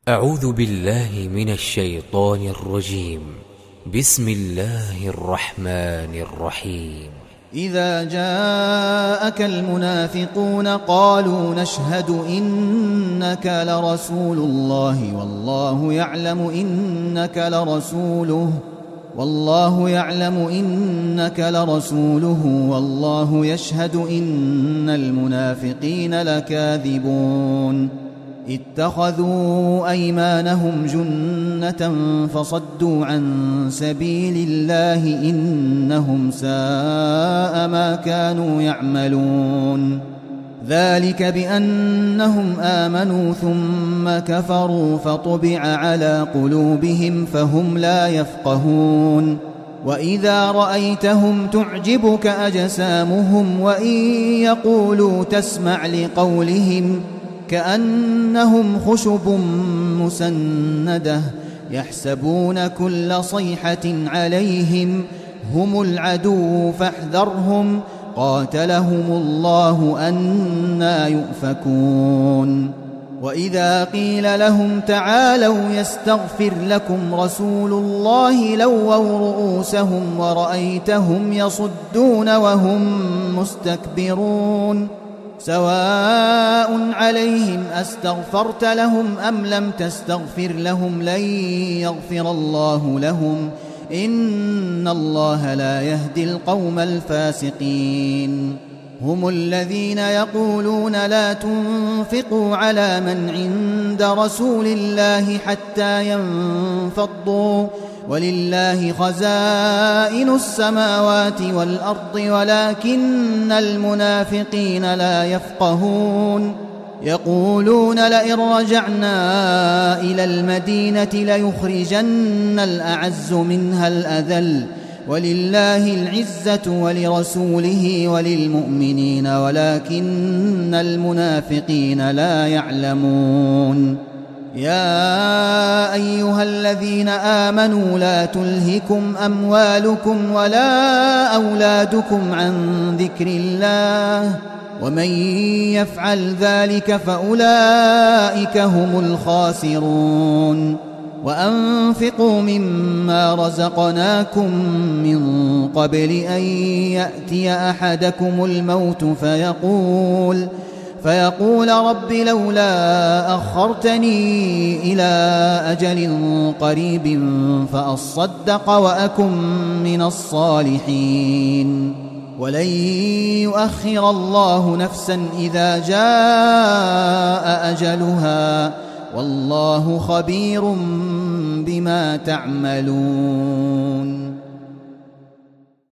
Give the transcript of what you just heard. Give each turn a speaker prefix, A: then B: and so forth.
A: أعوذ بالله من الشيطان الرجيم. بسم الله الرحمن الرحيم.
B: إذا جاءك المنافقون قالوا نشهد إنك لرسول الله والله يعلم إنك لرسوله والله يشهد إن المنافقين لكاذبون اتخذوا أيمانهم جنة فصدوا عن سبيل الله إنهم ساء ما كانوا يعملون ذلك بأنهم آمنوا ثم كفروا فطبع على قلوبهم فهم لا يفقهون وإذا رأيتهم تعجبك أجسامهم وإن يقولوا تسمع لقولهم كأنهم خشب مسندة يحسبون كل صيحة عليهم هم العدو فاحذرهم قاتلهم الله أنى يؤفكون وإذا قيل لهم تعالوا يستغفر لكم رسول الله لووا رؤوسهم ورأيتهم يصدون وهم مستكبرون سواء عليهم أستغفرت لهم أم لم تستغفر لهم لن يغفر الله لهم إن الله لا يهدي القوم الفاسقين هم الذين يقولون لا تنفقوا على من عند رسول الله حتى ينفضوا ولله خزائن السماوات والأرض ولكن المنافقين لا يفقهون يقولون لئن رجعنا إلى المدينة ليخرجن الأعز منها الأذل ولله العزة ولرسوله وللمؤمنين ولكن المنافقين لا يعلمون يا أيها الذين آمنوا لا تلهكم أموالكم ولا أولادكم عن ذكر الله ومن يفعل ذلك فأولئك هم الخاسرون وأنفقوا مما رزقناكم من قبل أن يأتي أحدكم الموت فيقول رب لولا أخرتني إلى أجل قريب فأصدق وأكن من الصالحين ولن يؤخر الله نفسا إذا جاء أجلها والله خبير بما تعملون.